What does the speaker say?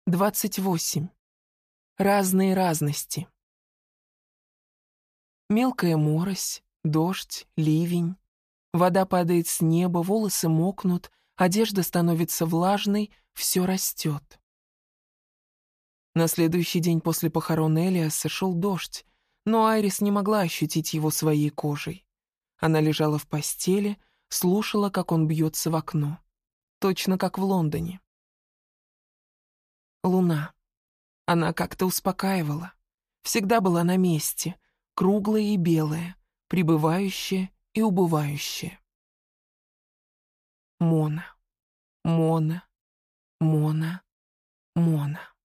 28. Разные разности. Мелкая морось, дождь, ливень. Вода падает с неба, волосы мокнут, одежда становится влажной, все растет. На следующий день после похорон Элиаса шел дождь, но Айрис не могла ощутить его своей кожей. Она лежала в постели, слушала, как он бьется в окно. Точно как в Лондоне. Луна. Она как-то успокаивала. Всегда была на месте, круглая и белая, прибывающая и убывающая. Мона. Мона. Мона. Мона.